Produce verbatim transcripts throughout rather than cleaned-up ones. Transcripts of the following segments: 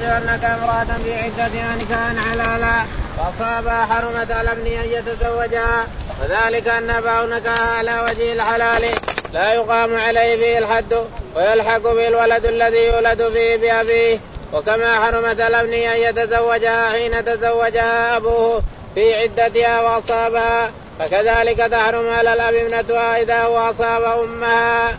أنك امرأة في عدتها نكاحا حلالا فأصابها حرمت على ابنه أن يتزوجها وذلك أن أباه نكاحها على وجه الحلال لا يقام عليه فيه الحد ويلحق به الولد الذي يولد فيه بأبيه. وكما حرمت على ابنه أن يتزوجها حين تزوجها أبوه في عدتها وأصابها فكذلك تحرم على الأب ابنتها إذا هو أصاب أمها.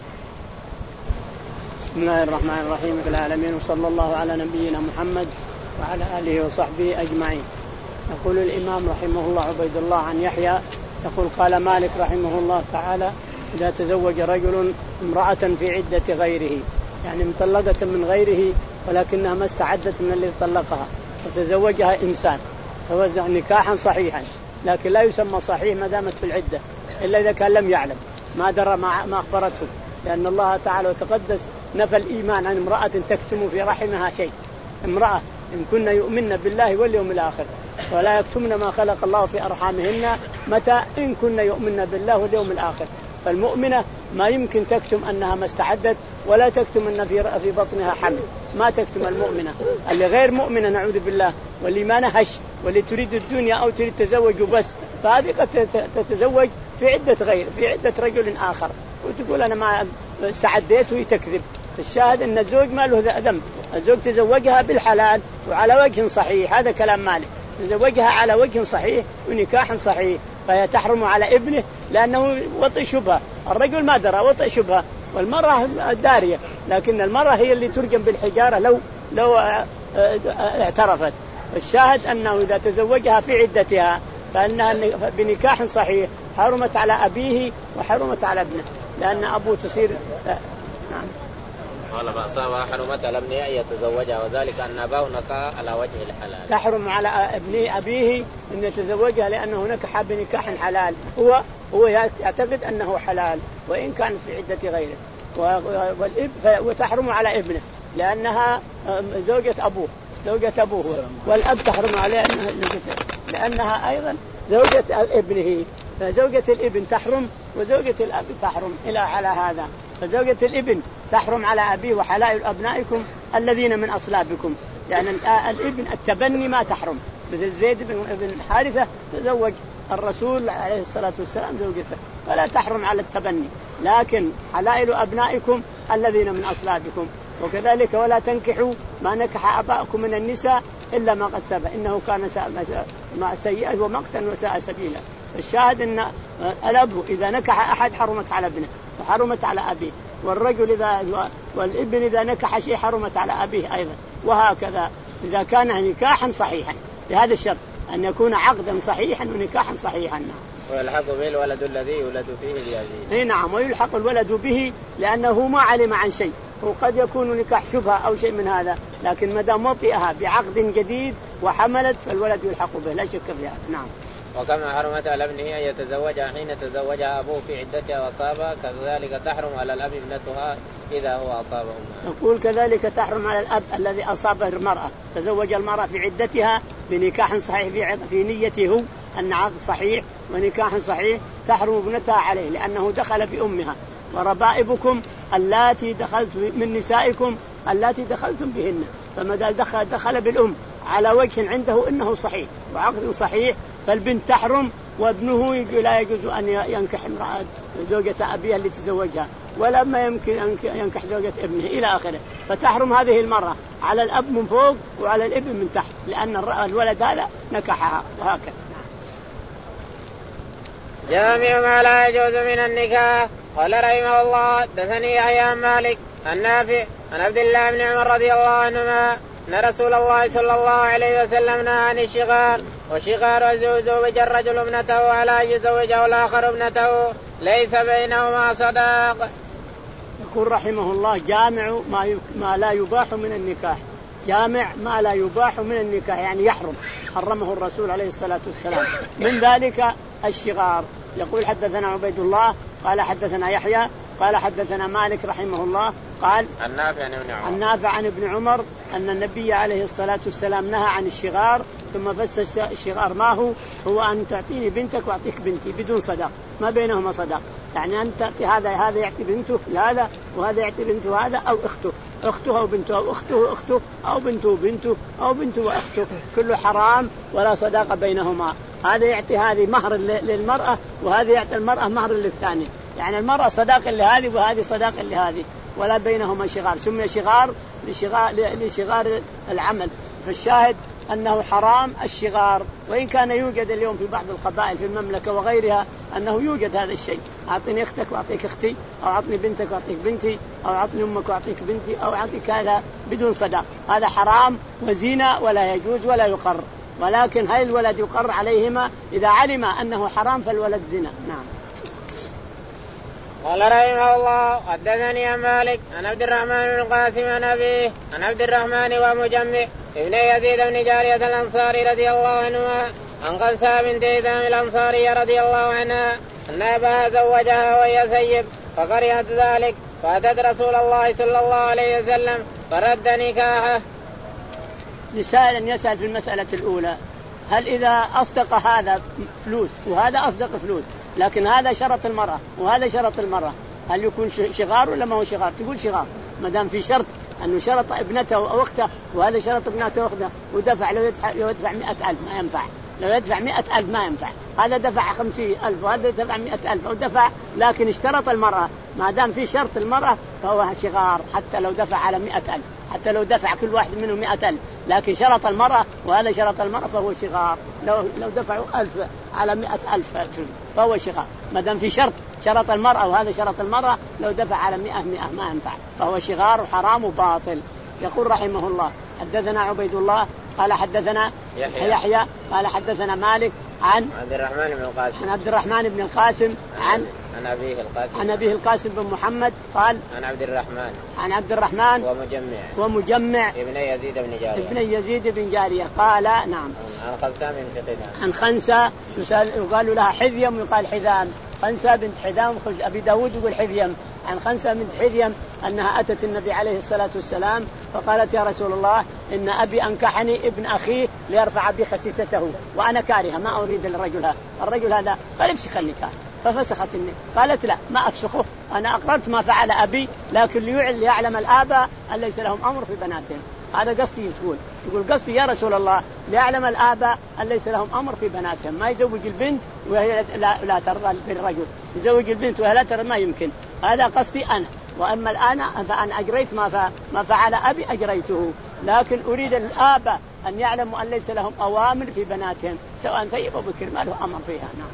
بسم الله الرحمن الرحيم في العالمين وصلى الله على نبينا محمد وعلى آله وصحبه أجمعين. يقول الإمام رحمه الله عبيد الله عن يحيى يقول قال مالك رحمه الله تعالى إذا تزوج رجل امرأة في عدة غيره يعني مطلقة من غيره ولكنها ما استعدت من اللي طلقها وتزوجها إنسان توزع نكاحا صحيحا لكن لا يسمى صحيح ما دامت في العدة إلا إذا كان لم يعلم ما درى ما أخبرته لأن الله تعالى وتقدس نفى الإيمان عن امرأة تكتم في رحمها شيء. امرأة إن كنا يؤمن بالله واليوم الآخر ولا يكتمن ما خلق الله في أرحامهن متى إن كنا يؤمن بالله واليوم الآخر. فالمؤمنة ما يمكن تكتم أنها ما استعدت ولا تكتم أن في في بطنها حمل ما تكتم المؤمنة. اللي غير مؤمنة نعوذ بالله واللي ما نهش واللي تريد الدنيا أو تريد تزوج وبس فهذه قد تتزوج في عدة غير في عدة رجل آخر وتقول أنا ما استعديت وتكذب. الشاهد أن الزوج ما له ذنب. الزوج تزوجها بالحلال وعلى وجه صحيح هذا كلام مالك تزوجها على وجه صحيح ونكاح صحيح فهي تحرم على ابنه لأنه وطئ شبهة. الرجل ما درى وطئ شبهة والمرأة دارية لكن المرأة هي اللي ترجم بالحجارة لو لو اعترفت. الشاهد أنه إذا تزوجها في عدتها فإنها بنكاح صحيح حرمت على أبيه وحرمت على ابنه لأن أبوه تصير نعم. قال فأصابها حرمت على ابنه أن يتزوجها وذلك أن أباه نكح على وجه الحلال. تحرم على ابنه أبيه أن يتزوجها لأنه نكح بنكاح حلال هو هو يعتقد أنه حلال وإن كان في عدة غيره والإب وتحرم على ابنه لأنها زوجة أبوه زوجة أبوه والأب تحرم عليه لأنها أيضا زوجة ابنه. فزوجة الابن تحرم وزوجة الأب تحرم إلى على هذا. فزوجة الابن تحرم على أبيه وحلائل أبنائكم الذين من أصلابكم يعني الابن التبني ما تحرم مثل زيد بن حارثة تزوج الرسول عليه الصلاة والسلام زوجته فلا تحرم على التبني لكن حلائل أبنائكم الذين من أصلابكم. وكذلك ولا تنكحوا ما نكح آباؤكم من النساء إلا ما قد سبق إنه كان سيئا ومقتا وساء سبيلا. الشاهد أن الأب إذا نكح أحد حرمت على ابنه وحرمت على أبيه والرجل إذا والابن إذا نكح شيء حرمت على أبيه أيضا وهكذا إذا كان نكاحا صحيحا بهذا الشرط أن يكون عقدا صحيحا ونكاحا صحيحا. ويلحق به الولد الذي يولد فيه بأبيه. نعم ويلحق الولد به لأنه ما علم عن شيء وقد يكون نكاح شبهة أو شيء من هذا لكن ما دام وطئها بعقد جديد وحملت فالولد يلحق به لا شك في هذا. نعم. وكما حرمت على ابنه أن يتزوجها حين تزوجها أبوه في عدتها وأصابها كذلك تحرم على الأب ابنتها إذا هو أصاب أمها. يقول كذلك تحرم على الأب الذي أصاب المرأة تزوج المرأة في عدتها بنكاح صحيح في نيته هو أن عقد صحيح ونكاح صحيح تحرم ابنتها عليه لأنه دخل بأمها. وربائبكم اللاتي دخلت من نسائكم اللاتي دخلتم بهن فما دخل دخل بالأم على وجه عنده إنه صحيح وعقد صحيح فالبنت تحرم وابنه لا يجوز أن ينكح امرأة زوجة أبيها اللي تزوجها ولا ما يمكن أن ينكح زوجة ابنه إلى آخره. فتحرم هذه المرأة على الأب من فوق وعلى الابن من تحت لأن الولد هذا نكحها وهكذا. جامع ما لا يجوز من النكاح. قال رحمه الله دثني يحيى مالك النافع عن عبد الله بن عمر رضي الله عنهما أن رسول الله صلى الله عليه وسلم نهى عن الشغار والشغار يزوج الرجل ابنته على أن يزوجه الآخر ابنته ليس بينهما صداق. يقول رحمه الله جامع ما, ما لا يباح من النكاح جامع ما لا يباح من النكاح يعني يحرم حرمه الرسول عليه الصلاة والسلام من ذلك الشغار. يقول حدثنا عبيد الله قال حدثنا يحيى قال حدثنا مالك رحمه الله قال النافع عن ابن عمر النافع عن ابن عمر أن النبي عليه الصلاة والسلام نهى عن الشغار ثم فسر الشغار ما هو هو أن تعطيني بنتك وأعطيك بنتي بدون صداق ما بينهما صداق يعني أن تعطي هذا هذا يعطي بنته هذا وهذا يعطي بنته هذا أو أخته أخته أو بنته أو أخته أخته أو بنته بنته أو بنته وأخته كله حرام ولا صداقة بينهما. هذا يعطي هذه مهر للمرأة وهذا يعطي المرأة مهر للثاني، يعني المرأة صداقة لهذه وهذه صداقة لهذه ولا بينهما شغار. سمي شغار لشغار, لشغار العمل. فالشاهد أنه حرام الشغار، وإن كان يوجد اليوم في بعض القبائل في المملكة وغيرها أنه يوجد هذا الشيء، أعطني أختك وأعطيك أختي، أو أعطني بنتك وأعطيك بنتي، أو أعطني أمك وأعطيك بنتي، أو أعطيك هذا بدون صداق. هذا حرام وزنا ولا يجوز ولا يقر. ولكن هل الولد يقر عليهما إذا علم أنه حرام فالولد زنا؟ نعم. قال رحمه الله حدثني عن مالك عن عبد الرحمن بن القاسم عن أبيه عن عبد الرحمن ومجمع ابن يزيد بن جارية الأنصاري رضي الله عنهما عن قنساء بنت هشام الأنصارية رضي الله عنها أن أباها زوجها وهي سيب فكرهت ذلك فأتت رسول الله صلى الله عليه وسلم فرد نكاحه. لسائل يسأل في المسألة الأولى هل إذا أصدق هذا فلوس وهذا أصدق فلوس لكن هذا شرط المرأة وهذا شرط المرأة هل يكون شغار ولا ما هو شغار؟ تقول شغار ما دام في شرط أنه شرط ابنته أو أخته وهذا شرط ابنته وأخته ودفع لو يدفع, لو يدفع مئة ألف ما ينفع، لو يدفع مئة ألف ما ينفع. هذا دفع خمسين ألف وهذا دفع مئة ألف أو دفع، لكن اشترط المرأة ما دام في شرط المرأة فهو شغار حتى لو دفع على مئة ألف، حتى لو دفع كل واحد منهم مئة ألف، لكن شرط المرأة وهذا شرط المرأة فهو شغار. لو لو دفعوا ألف على مئة ألف فهو شغار ما دام في شرط شرط المرأة وهذا شرط المرأة، لو دفع على مئة مئة ما ينفع فهو شغار وحرام وباطل. يقول رحمه الله حدثنا عبيد الله قال حدثنا يحيى, يحيى قال حدثنا مالك عن عبد الرحمن بن القاسم عن عبد الرحمن بن القاسم عن عن أبيه القاسم عن أبيه القاسم بن محمد قال عن عبد الرحمن عن عبد الرحمن ومجمع ومجمع ابن يزيد بن جارية ابن يزيد بن جارية قال نعم عن خنسة بنت حذام عن خنسة يقال لها حذيم ويقال حذام، خنسة بنت حذام أبي داود يقول حذيم. عن خنسة بنت حذيم أنها أتت النبي عليه الصلاة والسلام فقالت يا رسول الله إن أبي أنكحني ابن أخيه ليرفع بي خسيسته وأنا كارهة ما أريد الرجل هذا الرجل هذا فلبسخ النكاح ففسخت النكاح. قالت لا ما أفسخه أنا أقررت ما فعل أبي لكن ليعلم الآباء أن ليس لهم أمر في بناتهم. هذا قصدي تقول يقول قصدي يا رسول الله ليعلم الآباء أن ليس لهم أمر في بناتهم، ما يزوج البنت وهي لا, لا ترضى بالرجل، يزوج البنت وهي لا ترضى ما يمكن. هذا قصدي أنا، وأما الآن فأنا أجريت ما, ما فعل أبي أجريته، لكن أريد الآباء أن يعلموا أن ليس لهم أوامر في بناتهم سواء ثيب أو بكر ما له أمر فيها. نعم.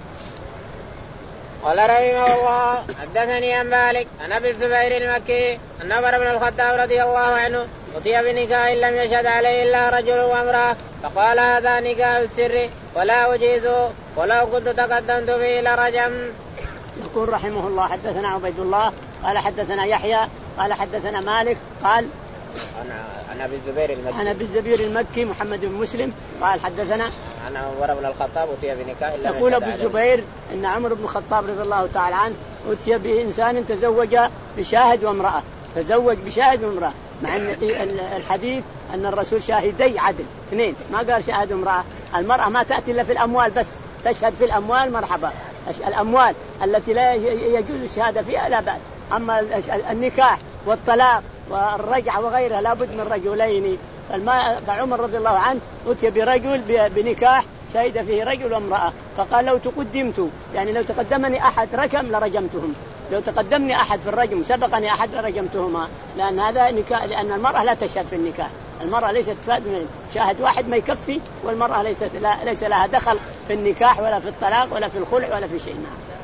قال رحمه الله حدثني عن مالك عن أبي الزبير المكي أن عمر بن الخطاب رضي الله عنه أتي بنكاح لم يشهد عليه إلا رجل وامرأة فقال هذا نكاح السر ولا أجيزه ولو كنت تقدمت به لرجم. يقول رحمه الله حدثنا عبيد الله قال حدثنا يحيى قال حدثنا مالك قال عن أبي الزبير المكي عن أبي الزبير المكي محمد بن مسلم قال حدثنا عن عمر بن الخطاب أتي بنكاح لم يقول أبو الزبير إن عمر بن الخطاب رضي الله تعالى عنه أتي بإنسان تزوج بشاهد وامرأة، تزوج بشاهد وامرأة، مع أن الحديث أن الرسول شاهدي عدل اثنين ما قال شاهد وامرأة. المرأة ما تأتي إلا في الأموال بس، تشهد في الأموال مرحبا، الأموال التي لا يجوز الشهادة فيها لا بأس، أما النكاح والطلاق والرجعة وغيرها لابد من رجلين. فعمر رضي الله عنه أتي برجل بنكاح شهد فيه رجل وامرأة فقال لو تقدمت يعني لو تقدمني أحد ركم لرجمتهم، لو تقدمني أحد في الرجم سبقني أحد لرجمتهما، لأن هذا نكاح، لأن المرأة لا تشهد في النكاح، المرأة ليست شاهد واحد ما يكفي، والمرأة ليست لا ليس لها دخل في النكاح ولا في الطلاق ولا في الخلع ولا في شيء.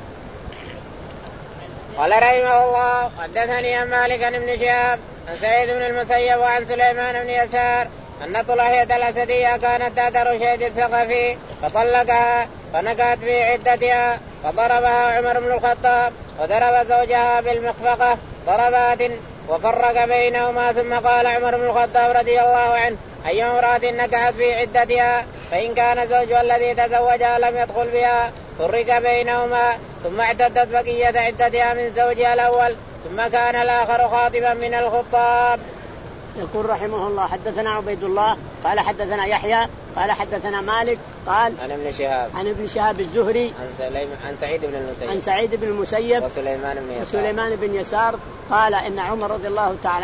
قال رحمه الله حدثني عن مالك عن ابن شهاب عن سعيد بن المسيب وعن سليمان بن يسار أن طلحية الأسدية كانت تحت رشيد الثقفي فطلقها فنكت في عدتها فضربها عمر بن الخطاب وضرب زوجها بالمخفقة ضربات وفرق بينهما، ثم قال عمر بن الخطاب رضي الله عنه أي امرأة نكحت في عدتها فإن كان زوجها الذي تزوجها لم يدخل بها فرق بينهما، ثم اعتدت بقية عدتها من زوجها الأول، ثم كان الآخر خاطبا من الخطاب. يقول رحمه الله حدثنا عبيد الله قال حدثنا يحيى قال حدثنا مالك قال عن ابن شهاب عن ابن شهاب الزهري عن, عن سعيد بن المسيب عن سعيد بن المسيب وسليمان بن يسار, وسليمان بن يسار قال إن عمر رضي الله تعالى عنه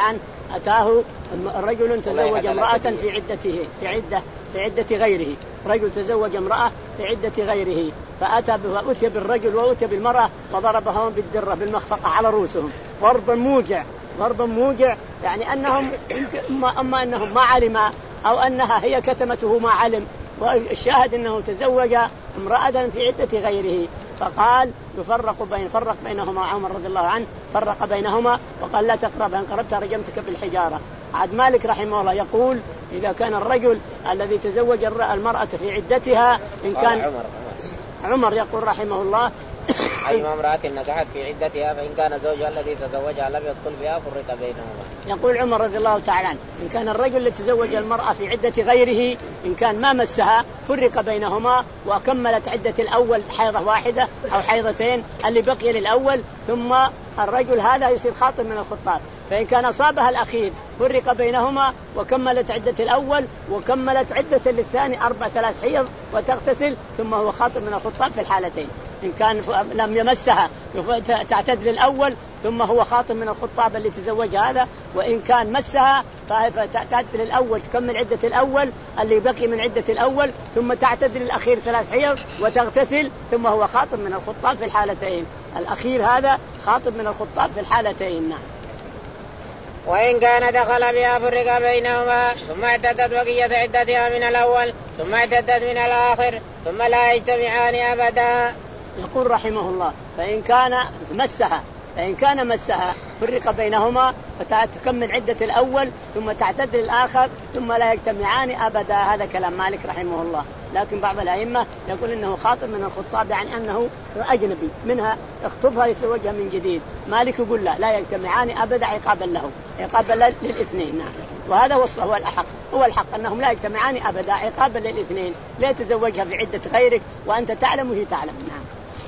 أتاه رجل تزوج امرأة في عدته في عدة في عدة غيره، رجل تزوج امرأة في عدة غيره فأتى فأتي بالرجل وأتي بالمرأة وضربهم بالدرة بالمخفقة على رؤوسهم ضربا موجع ضربا موجع يعني أنهم أما أنهم ما علم أو أنها هي كتمته ما علم. والشاهد أنه تزوج امرأة في عدة غيره فقال يفرق بين فرق بينهما. عمر رضي الله عنه فرق بينهما وقال لا تقرب، إن قربتها رجمتك بالحجارة. عاد مالك رحمه الله يقول إذا كان الرجل الذي تزوج المرأة في عدتها إن كان عمر, عمر يقول رحمه الله أي امرأة نكحت في عدتها فإن كان زوجها الذي تزوجها لم يدخل بها فرق بينهما. يقول عمر رضي الله تعالى عنه إن كان الرجل الذي تزوج المرأة في عدة غيره إن كان ما مسها فرق بينهما وكملت عدة الأول حيضة واحدة أو حيضتين اللي بقي للأول ثم الرجل هذا يصير خاطب من الخطاب. فإن كان أصابها الأخير فرق بينهما وكملت عدة الأول وكملت عدة للثاني أربع ثلاث حيض وتغتسل ثم هو خاطب من الخطاب في الحالتين. إن كان لم يمسها تعتد للأول ثم هو خاطب من الخطاب اللي تزوج هذا، وإن كان مسها فتعتد للأول تكمل عدة الأول اللي بقي من عدة الأول ثم تعتد للأخير ثلاث حيض وتغتسل ثم هو خاطب من الخطاب في الحالتين. الأخير هذا خاطب من الخطاب في الحالتين. نعم. وإن كان دخل بها فرق بينهما ثم اعتدت بقية عدتها من الأول ثم اعتدت من الآخر ثم لا يجتمعان أبدا. يقول رحمه الله فإن كان مسها فإن كان مسها فرق بينهما فتكمل عدة الأول ثم تعتد الآخر ثم لا يجتمعان أبدا. هذا كلام مالك رحمه الله. لكن بعض الأئمة يقول إنه خاطب من الخطاب يعني أنه أجنبي منها يخطبها يتزوجها من جديد. مالك يقول لا لا يجتمعان أبدا عقابا له عقابا للاثنين. نعم. وهذا هو الحق هو الحق أنهم لا يجتمعان أبدا عقابا للاثنين. لا يتزوجها في عدة غيرك وأنت تعلم وهي تعلم. نعم.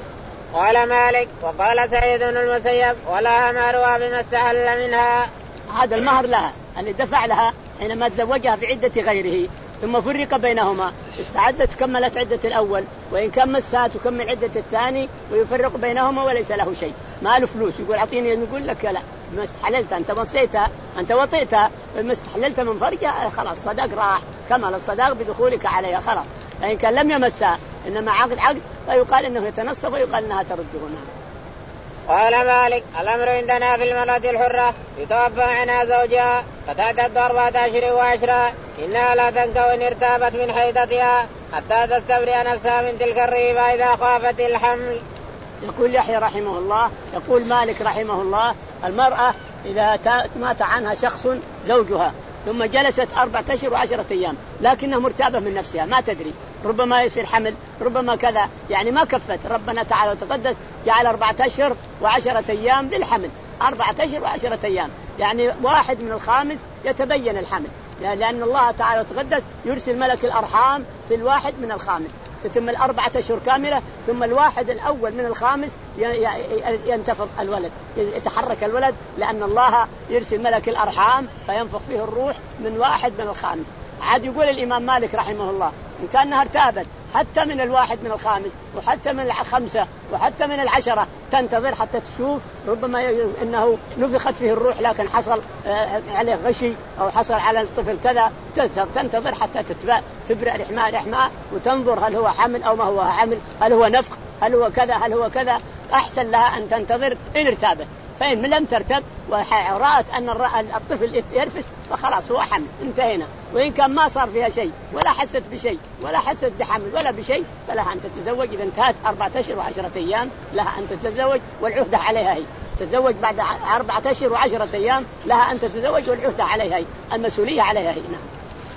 قال مالك وقال سعيد بن المسيب ولا مهرها بما استحل منها. هذا المهر لها اللي دفع لها حينما تزوجها في عدة غيره ثم فرق بينهما استعدت كملت عدة الأول وإن كان مسها تكمل عدة الثاني ويفرق بينهما وليس له شيء ما له فلوس. يقول أعطيني يقول لك لا ما استحللت أنت مصيتها أنت وطئتها ما استحللت من فرجها خلاص صداق راح كمل الصداق بدخولك عليها خلاص. فإن كان لم يمسها إنما عقد عقد فيقال إنه يتنصف ويقال إنها تردهنا. قال مالك الأمر عندنا في المرأة الحرة يتوفى عنها زوجها فتعتد أربعة أشهر وعشرة إنها لا تنكح إن ارتابت من حيضتها حتى تستبرئ نفسها من تلك الريبة إذا خافت الحمل. يقول يحيى رحمه الله يقول مالك رحمه الله المرأة إذا مات عنها شخص زوجها ثم جلست أربعة أشهر وعشرة أيام لكنها مرتابة من نفسها ما تدري ربما يصير حمل ربما كذا يعني ما كفت. ربنا تعالى وتقدس جعل أربعة أشهر وعشرة أيام للحمل أربعة أشهر وعشرة أيام يعني واحد من الخامس يتبين الحمل لأن الله تعالى وتقدس يرسل ملك الأرحام في الواحد من الخامس تتم الأربعة أشهر كاملة ثم الواحد الأول من الخامس ينتفض الولد يتحرك الولد لأن الله يرسل ملك الأرحام فينفخ فيه الروح من واحد من الخامس. عاد يقول الإمام مالك رحمه الله إن كانها ارتابت حتى من الواحد من الخامس وحتى من الخمسة وحتى من العشرة تنتظر حتى تشوف ربما إنه نفخت فيه الروح لكن حصل عليه غشي أو حصل على الطفل كذا تنتظر حتى تبرئ رحماء رحماء وتنظر هل هو حمل أو ما هو حمل هل هو نفخ هل هو كذا هل هو كذا. أحسن لها أن تنتظر إن ارتابت. فإن لم ترتب ورأت أن الطفل يرفس فخلاص هو حمل انتهينا. وإن كان ما صار فيها شيء ولا حست بشيء ولا حست بحمل ولا بشيء فلها أن تتزوج. إذا انتهت أربعة أشهر وعشرة أيام لها أن تتزوج والعهدة عليها هي تتزوج بعد أربعة أشهر وعشرة أيام لها أن تتزوج والعهدة عليها هي المسؤولية عليها هي. نعم.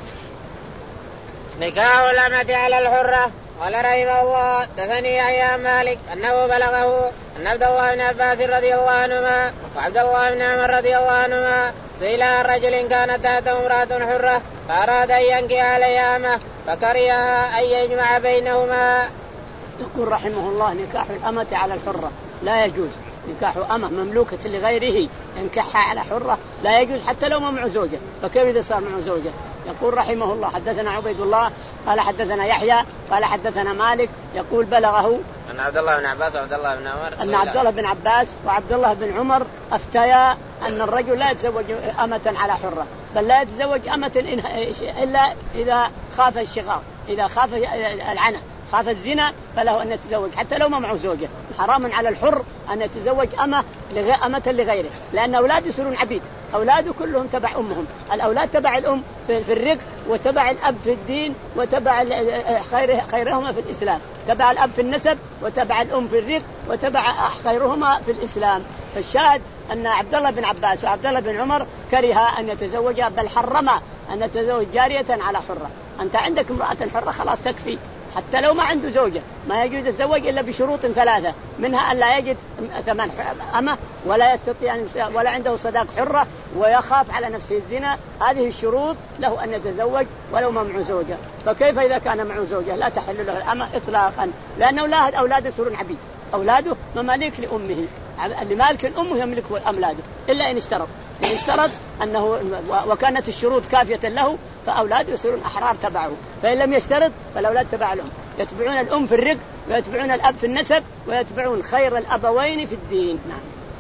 نكاح الأمة على الحرة. قال رحمه الله دثني أيام مالك أنه بلغه أن عبد الله بن عباس رضي الله عنهما وعبد الله بن عمر رضي الله عنهما سئل عن رجل كانت تحته امرأة حرة فأراد أن ينكح عليها أمة فكرهها أن يجمع بينهما. يقول رحمه الله نكاح الأمة على الحرة لا يجوز. نكاح أمة مملوكة لغيره ينكحها على حرة لا يجوز حتى لو ما معه زوجة فكيف إذا صار معه زوجة. يقول رحمه الله حدثنا عبيد الله قال حدثنا يحيى قال حدثنا مالك يقول بلغه أن عبد الله بن عباس وعبد الله بن عمر أن عبد الله بن عباس وعبد الله بن عمر أفتيا أن الرجل لا يتزوج أمة على حرة، بل لا يتزوج أمة إلا إذا خاف الشقاق، إذا خاف العنة، خاف الزنا، فله أن يتزوج حتى لو ما معه زوجة. حرام على الحر أن يتزوج أمة أمة لغيره، لأن أولاده يصيرون عبيد، أولاده كلهم تبع أمهم. الأولاد تبع الأم في الرق، وتبع الأب في الدين، وتبع خيرهما في الإسلام. تبع الأب في النسب، وتبع الأم في الرق، وتبع خيرهما في الإسلام. فالشاهد أن عبد الله بن عباس وعبد الله بن عمر كره أن يتزوج، بل حرم أن يتزوج جارية على حرة. أنت عندك امرأة حرة خلاص تكفي، حتى لو ما عنده زوجة ما يجوز الزواج إلا بشروط ثلاثة، منها أن لا يجد ثمن أمة، ولا يستطيع ولا عنده صداق حرة، ويخاف على نفسه الزنا. هذه الشروط له أن يتزوج ولو ما معه زوجة. فكيف إذا كان معه زوجة؟ لا تحل له الأمة إطلاقا، لأنه لا أولاده يصيرون عبيد، أولاده مماليك لأمه، لمالك الأم يملك أولاده إلا إن اشترط إن اشترط أنه وكانت الشروط كافية له، فأولاده يصيرون أحرار تبعه. فإن لم يشترط فالأولاد تبع الأم، يتبعون الأم في الرق، ويتبعون الأب في النسب، ويتبعون خير الأبوين في الدين. نعم.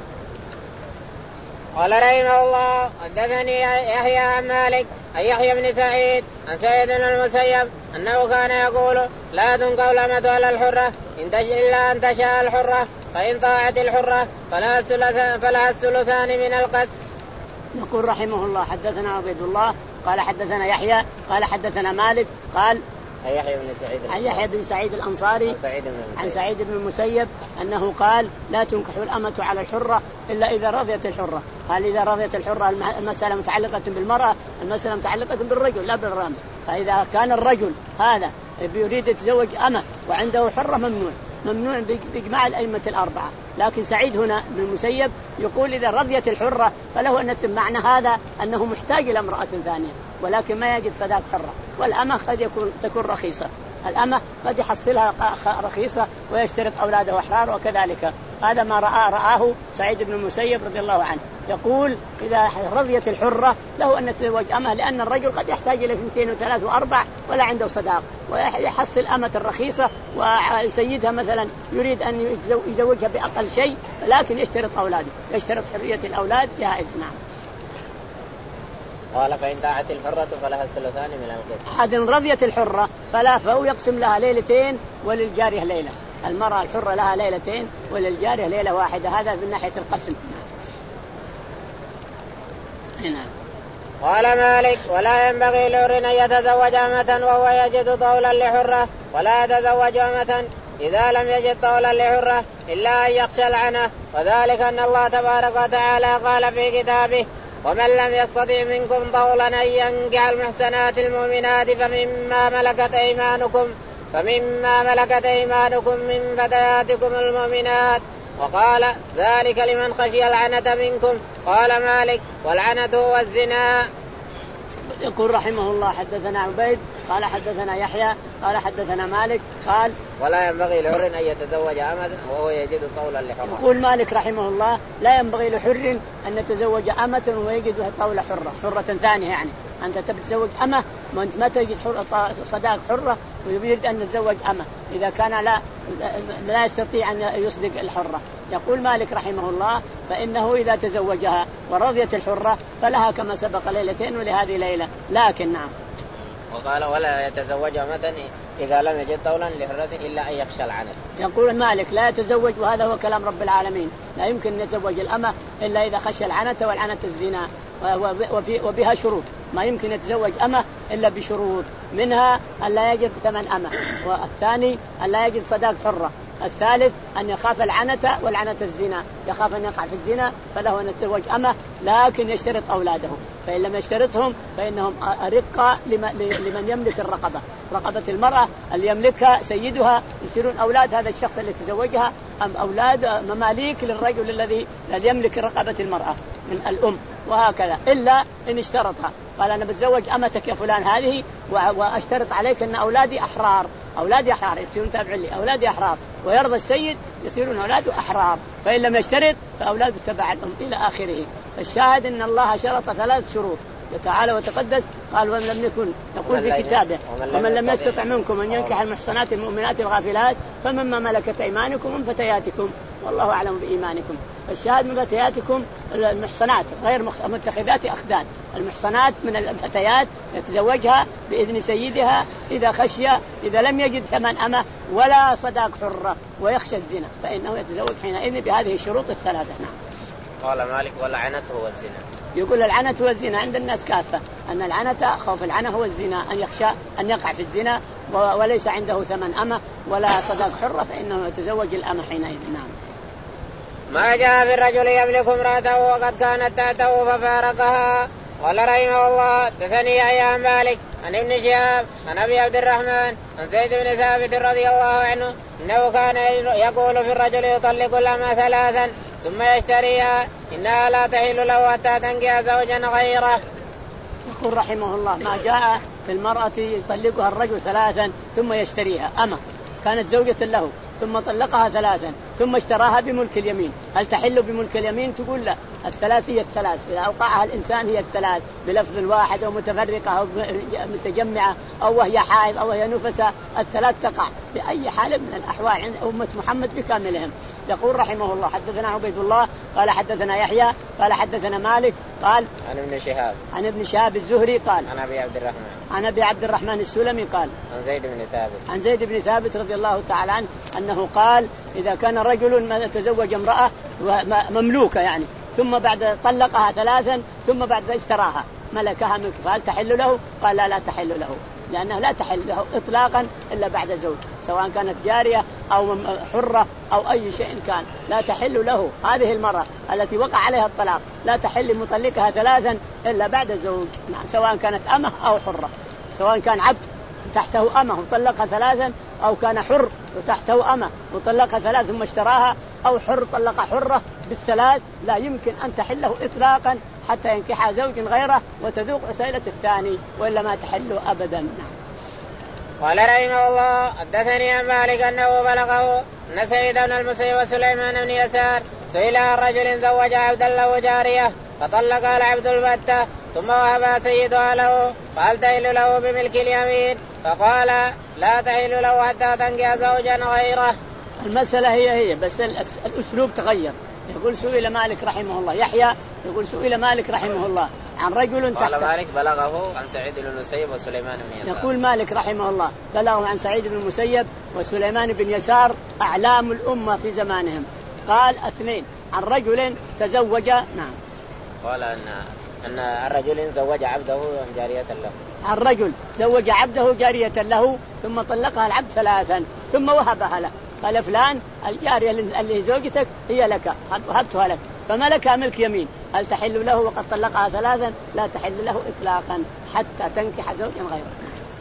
قال رحمه الله: حدثني يحيى عن مالك عن يحيى بن سعيد عن سعيد بن المسيب أنه كان يقول: لا تنكح الأمة على الحرة إلا أن تشاء الحرة، فإن طاعت الحرة فلها الثلثان من القسم. يقول رحمه الله: حدثنا عبيد الله قال حدثنا يحيى قال حدثنا مالك قال عن يحيى بن سعيد عن يحيى بن سعيد الأنصاري عن سعيد, عن سعيد بن المسيب أنه قال: لا تنكح الأمة على الحرة إلا إذا رضيت الحرة. قال: إذا رضيت الحرة المسألة متعلقة بالمرأة، المسألة متعلقة بالرجل لا بالرجل. فإذا كان الرجل هذا يريد يتزوج أمة وعنده حرة ممنوع ممنوع بإجماع الأئمة الأربعة. لكن سعيد هنا بن المسيب يقول: إذا رضيت الحرة فله أن يتم. معنى هذا أنه محتاج إلى امرأة ثانية، ولكن ما يجد صداق حرة. والأمة قد يكون تكون رخيصة، الأمة قد يحصلها رخيصة ويشترط أولاده أحرار، وكذلك هذا ما رأى رآه سعيد بن المسيب رضي الله عنه. يقول: إذا رضيت الحرة له أن يتزوج أمة، لأن الرجل قد يحتاج إلى اثنتين وثلاث وأربع ولا عنده صداق، ويحصل أمة الرخيصة ويسيدها مثلا يريد أن يزوجها بأقل شيء، لكن يشترط أولاده، يشترط حرية الأولاد جائز. نعم. قال: فإن طاعت الحرة فلها الثلثان من القسم. حد رضيت الحرة فلا فهو يقسم لها ليلتين وللجارية ليلة. المرأة الحرة لها ليلتين وللجارية ليلة واحدة. هذا من ناحية القسم. هنا. قال مالك: ولا ينبغي لحر أن يتزوج أمة وهو يجد طولا لحرة، ولا يتزوج أمة إذا لم يجد طولا لحرة إلا أن يخشى العنة، وذلك أن الله تبارك وتعالى قال في كتابه: ومن لم يستطع منكم طولا أن ينكح المحسنات المؤمنات فمما ملكت أيمانكم فمما ملكت أيمانكم من فتياتكم المؤمنات. وقال: ذلك لمن خشي العنة منكم. قال مالك: والعنة هو الزنا. يقول رحمه الله: حدثنا عبيد قال حدثنا يحيى قال حدثنا مالك قال: ولا ينبغي لحر أن يتزوج أمة وهو يجد طولا لحرة. يقول مالك رحمه الله: لا ينبغي لحر أن يتزوج أمة وهو يجد طول حرة، حرة ثانية. يعني أنت تتزوج أمة وأنت ما تجد صداق حرة ويريد أن يتزوج أمة إذا كان لا لا يستطيع أن يصدق الحرة. يقول مالك رحمه الله: فإنه إذا تزوجها ورضيت الحرة فلها كما سبق ليلتين ولهذه ليلة. لكن نعم. وقال: ولا يتزوج أمة إذا لم يجد طولا لحرة إلا أن يخشى العنة. يقول مالك: لا يتزوج، وهذا هو كلام رب العالمين، لا يمكن أن يتزوج الأمة إلا إذا خشى العنة، والعنة الزنا، وبها شروط. ما يمكن يتزوج أمة إلا بشروط، منها أن لا يجد ثمن أمة، والثاني أن لا يجد صداق حرة، الثالث أن يخاف العنة والعنة الزنا، يخاف أن يقع في الزنا فله أن يتزوج أمة، لكن يشترط أولاده. فإن لم يشترطهم فإنهم رقة لمن يملك الرقبة، رقبة المرأة اللي يملكها سيدها يصيرون أولاد هذا الشخص اللي تزوجها، أم أولاد مماليك للرجل الذي يملك رقبة المرأة من الأم، وهكذا إلا إن اشترطها. قال: أنا بتزوج أمتك يا فلان هذه وأشترط عليك أن أولادي أحرار، أولادي أحرار يصيرون تابع لي، أولادي أحرار، ويرضى السيد يصيرون أولاده أحرار. فإن لم يشترط فأولاده تبع الأم إلى آخره. الشاهد أن الله شرط ثلاث شروط تعالى وتقدس. قال: ومن لم يكن، يقول في كتابه: ومن لم يستطع منكم أن ينكح المحصنات المؤمنات الغافلات فمما ملكت أيمانكم من فتياتكم. والله أعلم بإيمانكم. فالشاهد من فتياتكم المحصنات غير متخذات أخدان، المحصنات من الفتيات يتزوجها بإذن سيدها إذا خشي إذا لم يجد ثمن أمه ولا صداق حرة ويخشى الزنا فإنه يتزوج حينئذ بهذه الشروط الثلاثة. نعم. قال مالك والعنة هو الزنا. يقول العنة هو الزنا عند الناس كافة، أن العنة خوف العنة هو الزنا، أن يخشى أن يقع في الزنا وليس عنده ثمن أمه ولا صداق حرة فإنه يتزوج الأمة حينئذ. نعم. ما جاء في الرجل يملك امرأته وقد كانت تحته ففارقها. قال رحمه الله حدثني أيام مالك عن ابن شهاب عن أبي عبد الرحمن عن زيد بن ثابت رضي الله عنه إنه كان يقول في الرجل يطلق الأمة ثلاثا ثم يشتريها إنها لا تحل له حتى تنكح زوجا غيره. يقول رحمه الله ما جاء في المرأة يطلقها الرجل ثلاثا ثم يشتريها أمة كانت زوجة له ثم طلقها ثلاثا ثم اشتراها بملك اليمين، هل تحل بملك اليمين؟ تقول لا، الثلاث هي الثلاث، إذا أوقعها الإنسان هي الثلاث بلفظ واحد أو متفرقة أو متجمعة أو وهي حائض أو وهي نفسة، الثلاث تقع بأي حال من الأحوال عند أمة محمد بكاملهم. يقول رحمه الله حدثنا عبيد الله قال حدثنا يحيى قال حدثنا مالك قال عن ابن شهاب عن ابن شهاب الزهري قال عن أبي عبد الرحمن عن أبي عبد الرحمن السلمي قال عن زيد بن ثابت عن زيد بن ثابت رضي الله تعالى عنه أنه قال إذا كان رجل ما تزوج امرأة مملوكة يعني ثم بعد طلقها ثلاثا ثم بعد اشتراها ملكها ملك فهل تحل له؟ قال لا لا تحل له، لأنها لا تحل له إطلاقا إلا بعد زوج، سواء كانت جارية أو حرة أو أي شيء كان لا تحل له. هذه المرأة التي وقع عليها الطلاق لا تحل مطلقها ثلاثا إلا بعد زوج، سواء كانت أمه أو حرة، سواء كان عبد تحته أمه وطلقها ثلاثا أو كان حر وتحته أمه وطلقها ثلاث ثم اشتراها أو حر طلق حرة بالثلاث لا يمكن أن تحله إطلاقا حتى ينكح زوج غيره وتذوق عسيلة الثاني وإلا ما تحله أبدا. قال رحمه الله حدثني عن مالك أنه بلغه أن سعيد بن المسيب وسليمان بن يسار سئل عن رجل زوج عبدا له جارية فطلق العبد البتة ثم وهب سيدها له فهل تحل له بملك اليمين؟ فقال لا تحل له حتى تنكح زوجا غيره. المسألة هي هي بس الأسلوب تغير. يقول سئل مالك رحمه الله يحيى يقول سئل مالك رحمه الله عن رجل تحت قال مالك بلغه عن سعيد بن المسيب وسليمان بن يسار. يقول مالك رحمه الله بلغه عن سعيد بن المسيب وسليمان بن يسار أعلام الأمة في زمانهم، قال اثنين عن رجل تزوج نعم قال أن أن الرجل زوج عبده جارية له عن رجل زوج عبده جارية له ثم طلقها العبد ثلاثا ثم وهبها له، قال فلان الجارية اللي زوجتك هي لك وهبتها لك فملكها ملك يمين، هل تحل له وقد طلقها ثلاثا؟ لا تحل له إطلاقا حتى تنكح زوجا غيره.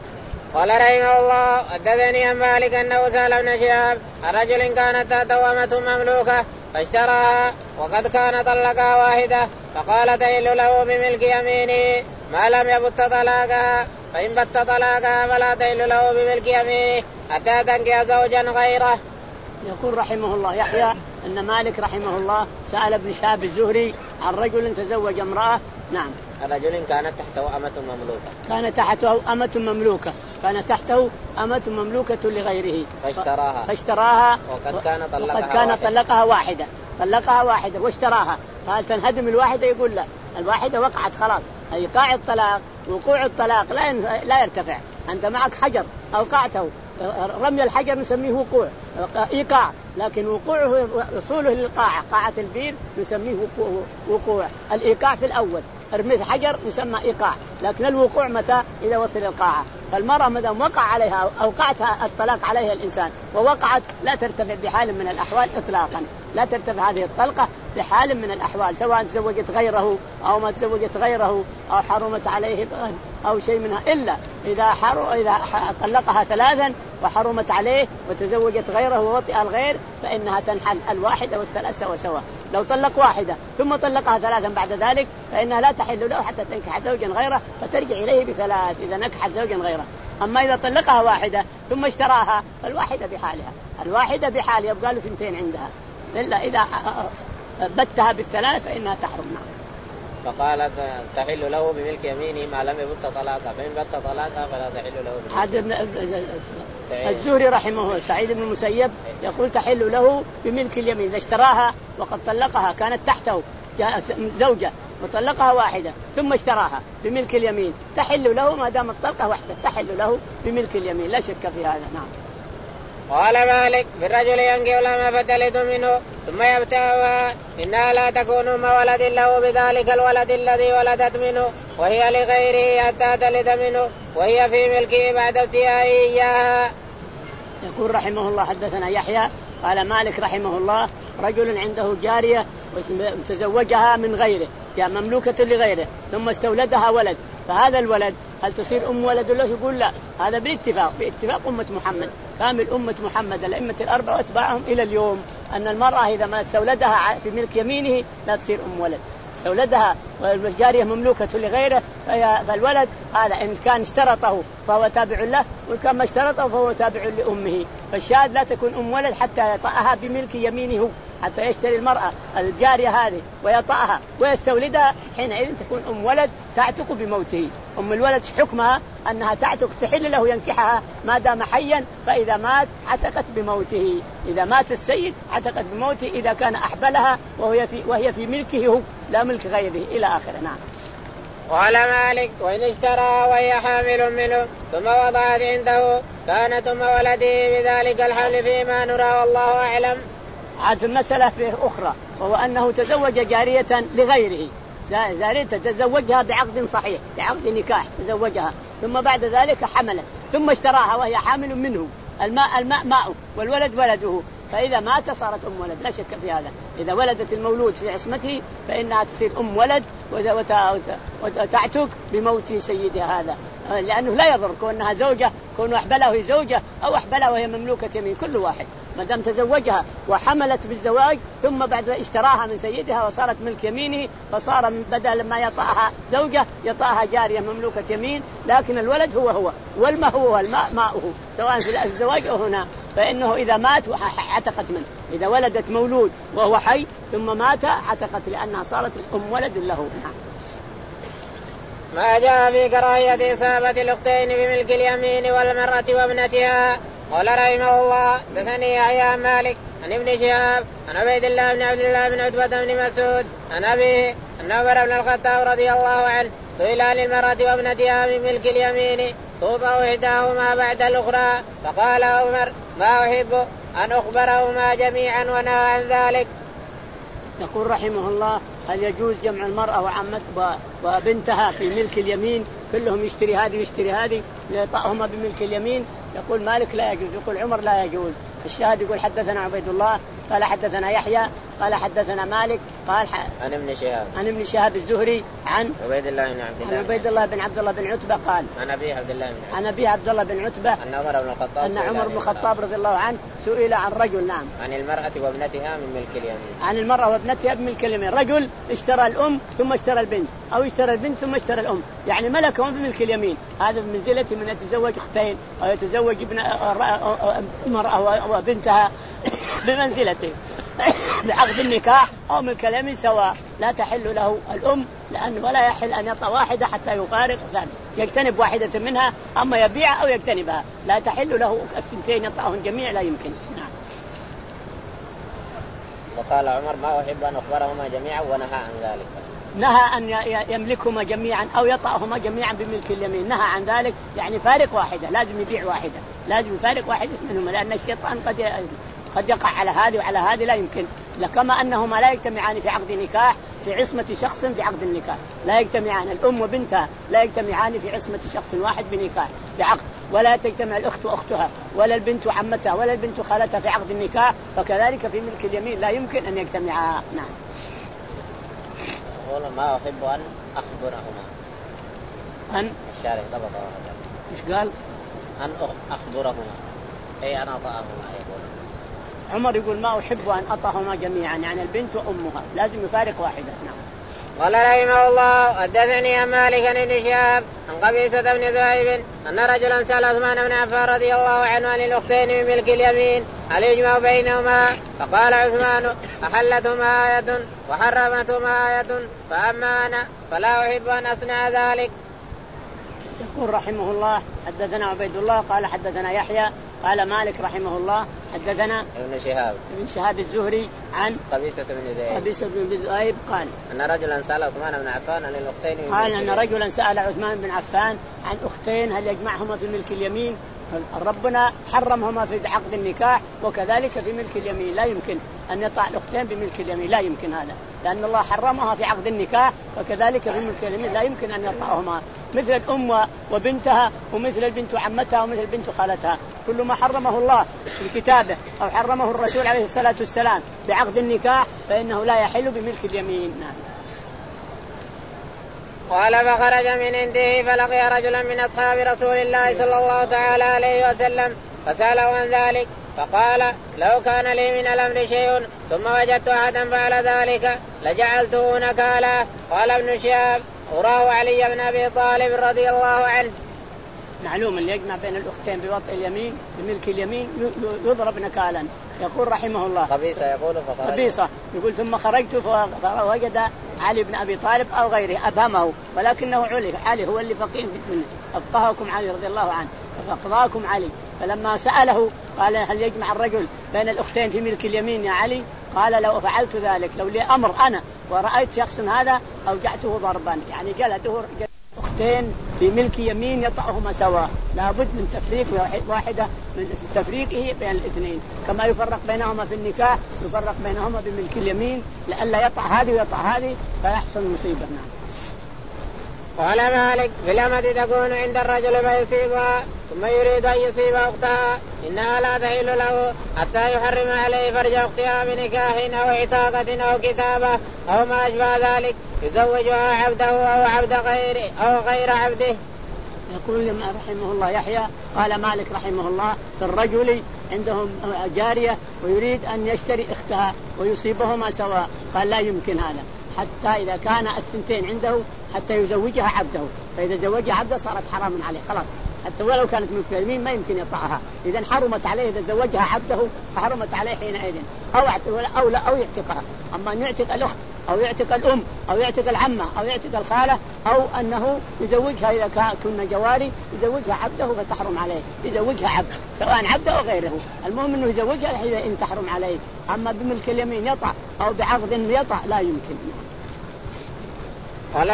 قال رحمه الله حدثني عن مالك أنه سأل ابن شهاب عن رجل كانت تحته أمة مملوكة فاشتراها وقد كان طلقها واحدة فقال تحل له بملك يمينه ما لم يبت طلاقها، فإن بت طلاقها فلا تحل له بملك يمينه حتى تنكح زوجا غيره. يقول رحمه الله يحيى أن مالك رحمه الله سأل ابن شهاب الزهري عن رجل تزوج امرأة نعم رجل كانت تحته أمة مملوكة كان تحته أمة مملوكة كان تحته أمة مملوكة لغيره فاشتراها فاشتراها وقد كان طلقها وقد كان واحدة. طلقها واحدة طلقها واحدة واشتراها، فهل تنهدم الواحدة؟ يقول لا، الواحدة وقعت خلاص، إيقاع الطلاق وقوع الطلاق لا لا يرتفع. أنت معك حجر أوقعته، رمي الحجر نسميه وقوع إيقاع، لكن وقوعه وصوله للقاعة قاعة البير نسميه وقوع. الإيقاع في الأول ارمي حجر يسمى إيقاع، لكن الوقوع متى؟ إذا وصل القاعة. فالمرأة مدام وقع عليها أوقعتها الطلاق عليها الإنسان ووقعت لا ترتفع بحال من الأحوال إطلاقا، لا ترتفع هذه الطلقة بحال من الأحوال، سواء تزوجت غيره أو ما تزوجت غيره أو حرمت عليه أو شيء منها، إلا إذا حر إذا طلقها ثلاثا وحرمت عليه وتزوجت غيره ووطئ الغير فإنها تنحل الواحدة والثلاث سوا سوا. لو طلق واحدة ثم طلقها ثلاثا بعد ذلك فإنها لا تحل له حتى تنكح زوجا غيره فترجع إليه بثلاث إذا نكحت زوجا غيره. أما إذا طلقها واحدة ثم اشتراها فالواحدة بحالها، الواحدة بحال يبقى له ثنتين عندها، إلا إذا بتها بالثلاث فإنها تحرم. فقالت تحل له بملك يمينه ما لم يبت طلاقها فإن بت طلاقها فلا تحل له بملك. هذا الزهري رحمه الله سعيد بن المسيب يقول تحل له بملك اليمين إذا اشتراها وقد طلقها كانت تحته زوجة وطلقها واحدة ثم اشتراها بملك اليمين تحل له ما دام الطلقة واحدة تحل له بملك اليمين لا شك في هذا. نعم. قال مالك بالرجل ينكح لما فتلد منه ثم يبتاعها إنها لا تكون أم ولد له بذلك الولد الذي ولدت منه وهي لغيره حتى تلد منه وهي في ملكه بعد ابتيائه إياها. يقول رحمه الله حدثنا يحيى قال مالك رحمه الله رجل عنده جارية وتزوجها من غيره يعني مملوكة لغيره ثم استولدها ولد فهذا الولد هل تصير أم ولد له؟ يقول لا هذا باتفاق باتفاق أمة محمد كامل أمة محمد الأئمة الأربعة واتباعهم إلى اليوم أن المرأة إذا ما استولدها في ملك يمينه لا تصير أم ولد استولدها والجارية مملوكة لغيره فالولد هذا إن كان اشترطه فهو تابع له وإن كان ما اشترطه فهو تابع لأمه فالشاهد لا تكون أم ولد حتى يطأها بملك يمينه حتى يشتري المرأة الجارية هذه ويطأها ويستولدها حينئذ تكون أم ولد تعتق بموته. أم الولد حكمها أنها تعتق تحل له ينكحها ما دام حيا فإذا مات عتقت بموته إذا مات السيد عتقت بموته إذا كان أحبلها وهي في, وهي في ملكه هو لا ملك غيره إلى آخره. نعم. قال مالك وإن اشترى وهي حامل منه ثم وضعت عنده كانت أم ولده بذلك الحمل فيما نرى والله أعلم. عاد المسألة في أخرى وهو أنه تزوج جارية لغيره جارية تزوجها بعقد صحيح بعقد نكاح تزوجها ثم بعد ذلك حملت ثم اشتراها وهي حامل منه الماء الماء ماءه والولد ولده فإذا مات صارت أم ولد لا شك في هذا. إذا ولدت المولود في عصمته فإنها تصير أم ولد وتعتق بموت سيدها هذا لأنه لا يضر كونها زوجة كون أحبلها وهي زوجة أو أحبلها وهي مملوكة يمين كل واحد ما دام تزوجها وحملت بالزواج ثم بعد اشتراها من سيدها وصارت ملك يمينه فصار بدل ما يطأها زوجة يطأها جارية مملوكة يمين لكن الولد هو هو والماء هو الماء ماؤه سواء في الزواج أو هنا فإنه إذا مات عتقت منه إذا ولدت مولود وهو حي ثم مات عتقت لأنها صارت أم ولد له. ما جاء في كراهية إصابة الأختين بملك اليمين والمرأة وابنتها. قال رحمه الله دثني يحيى مالك عن ابن شهاب عن عبيد الله بن عبد الله بن عتبة بن مسعود عن أبيه أن عمر بن الخطاب رضي الله عنه سئل عن المرأة وابنتها من ملك اليمين توضع إحداهما بعد الأخرى فقال عمر ما أحب أن أخبرهما جميعا ونهى عن ذلك. يقول رحمه الله هل يجوز جمع المرأة وعمت وبنتها في ملك اليمين كلهم يشتري هذه ويشتري هذه ليطأهما بملك اليمين؟ يقول مالك لا يجوز يقول عمر لا يجوز. الشاهد يقول حدثنا عبيد الله قال حدثنا يحيى قال حدثنا مالك قال عن ابن شهاب عن ابن شهاب الزهري عن عبيد الله بن عبد الله عن عبيد الله بن عبد الله بن عتبة قال عن أبي عبد الله بن عتبة عن أبي عبد الله بن عتبة أن عمر بن الخطاب أن عمر بن الخطاب رضي الله عنه سئل عن رجل نعم عن المرأة وابنتها من ملك اليمين عن المرأة وابنتها بملك اليمين رجل اشترى الأم ثم اشترى البنت أو اشترى البنت ثم اشترى الأم يعني ملكهم بملك اليمين هذا بمنزلة من يتزوج أختين أو يتزوج ابن المرأة وبنتها بمنزلته بعقد النكاح أو ملك اليمين سواء لا تحل له الأم لأنه ولا يحل أن يطأ واحدة حتى يفارق ثاني يجتنب واحدة منها أما يبيع أو يجتنبها لا تحل له الثنتين يطأهن جميع لا يمكن. نعم. وقال عمر ما أحب أن أخبرهما جميعا ونهى عن ذلك نهى أن يملكهما جميعا أو يطأهما جميعا بملك اليمين نهى عن ذلك يعني فارق واحدة لازم يبيع واحدة لازم يفارق واحدة منهما لأن الشيطان قد قد يقع على هذه وعلى هذه لا يمكن كما أنهما لا يجتمعان في عقد نكاح في عصمة شخص بعقد النكاح لا يجتمعان الأم وبنتها لا يجتمعان في عصمة شخص واحد بنكاح بعقد ولا تجتمع الأخت وأختها ولا البنت وعمتها ولا البنت خالتها في عقد النكاح فكذلك في ملك اليمين لا يمكن أن يجتمعا. نعم. أقول ما أحب أن أخبرهما أن الشارع ضبط هذا إيش قال أن أخبرهما أي أنا أطأهما يقول عمر يقول ما أحب أن أطأهما جميعا يعني البنت وأمها لازم يفارق واحدة. نعم. قال رحمه الله حدثني عن مالك بن شهاب عن قبيصة بن ذؤيب أن رجلا سأل عثمان بن عفان رضي الله عنه عن الأختين من ملك اليمين هل يجمع بينهما؟ فقال عثمان أحلتهما آية وحرمتهما آية فأما أنا فلا أحب أن أصنع ذلك. يقول رحمه الله حدثنا عبيد الله قال حدثنا يحيى قال مالك رحمه الله حدثنا ابن شهاب ابن شهاب الزهري عن قبيصة بن ذؤيب قبيصة بن ذؤيب قال أن رجلا سأل عثمان بن عفان عن الأختين قال أن رجلا سأل عثمان بن عفان عن أختين هل يجمعهما في ملك اليمين؟ ربنا حرمهما في عقد النكاح وكذلك في ملك اليمين، لا يمكن أن يطع الأختين بملك اليمين، لا يمكن هذا، لأن الله حرمها في عقد النكاح وكذلك في ملك اليمين لا يمكن أن يطعهما، مثل الأم وبنتها ومثل البنت وعمتها ومثل البنت خالتها، كل ما حرمه الله في كتابه أو حرمه الرسول عليه الصلاة والسلام بعقد النكاح فإنه لا يحل بملك اليمين. قال فخرج من عنده فلقي رجلا من أصحاب رسول الله صلى الله تعالى عليه وسلم فسأله عن ذلك فقال لو كان لي من الأمر شيء ثم وجدت أحدا فعل ذلك لجعلته نكالا. قال ابن شهاب أراه علي بن أبي طالب رضي الله عنه. معلوم اللي يجمع بين الأختين بوطء اليمين بملك اليمين يضرب نكالا. يقول رحمه الله قبيصة يقول فخرج قبيصة يقول ثم خرجت فوجد علي بن أبي طالب أو غيره أبهمه ولكنه علي علي هو اللي فقيه أفقهكم علي رضي الله عنه فأقضاكم علي. فلما سأله قال هل يجمع الرجل بين الأختين في ملك اليمين يا علي؟ قال لو فعلت ذلك لو لي أمر أنا ورأيت شخص هذا أوجعته ضربا، يعني جلده أختين في ملك يمين يطعهما سوا، لابد من تفريق واحدة من تفريقه بين الاثنين كما يفرق بينهما في النكاح يفرق بينهما بملك اليمين لئلا يطع هذه ويطع هذه فيحصل مصيبة. قال مالك في الأمة تكون عند الرجل فيصيبها ثم يريد أن يصيب أختها إنها لا تحل له حتى يحرم عليه فرج أختها بنكاح أو عتاقة أو كتابة أو ما أشبه ذلك يزوجها عبده أو عبد غير أو غير عبده. يقول لما رحمه الله يحيى قال مالك رحمه الله في الرجل عندهم جارية ويريد أن يشتري أختها ويصيبهما سواء قال لا يمكن هذا حتى إذا كان الثنتين عنده حتى يزوجها عبده، فإذا زوجها عبده صارت حرام عليه خلاص، حتى ولو كانت ملك اليمين ما يمكن يطعها، إذا حرمت عليه إذا زوجها عبده فحرمت عليه حينئذ أو أو لا أو يعتقها. أما أن يعتق الأخت أو يعتق الأم أو يعتق العمة أو يعتق الخالة أو أنه يزوجها إذا كنا جواري يزوجها عبده فتحرم عليه، يزوجها عبد سواء عبده أو غيره، المهم أنه يزوجها إن تحرم عليه. أما بملك اليمين يطع أو بعقد يطع لا يمكن. قال